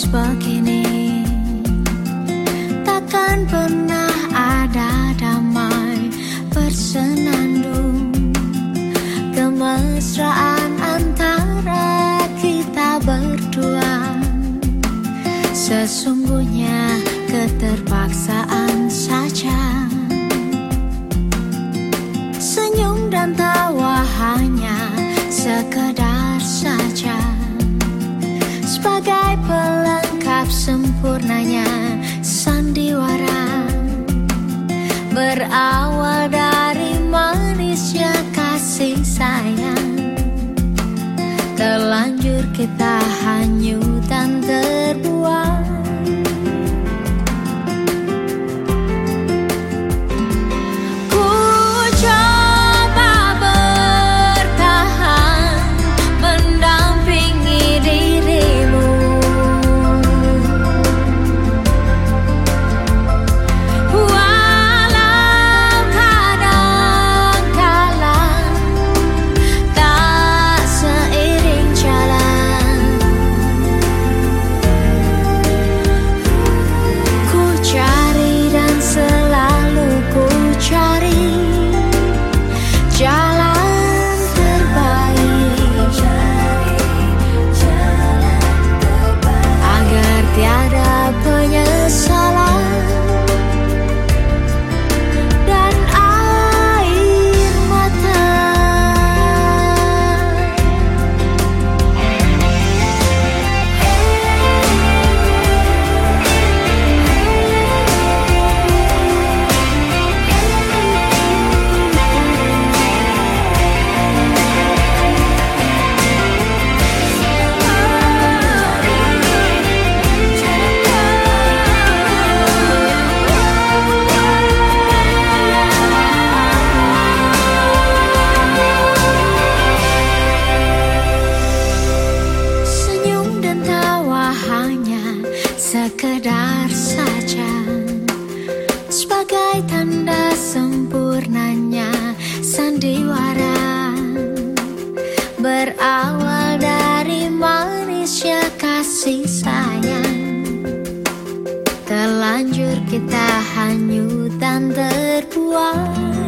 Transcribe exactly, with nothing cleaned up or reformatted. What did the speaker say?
terus begini, takkan pernah ada damai bersenandung. Kemesraan antara kita berdua sesungguhnya keterpaksaan saja. Senyum dan tawa hanya sekedar saja, sebagai pelengkap sempurnanya sandiwara. Berawal dari manisnya kasih sayang, terlanjur kita hanyut dan terbuang. Sekedar saja, sebagai tanda sempurnanya sandiwara. Berawal dari manisnya kasih sayang, terlanjur kita hanyut dan terbuang.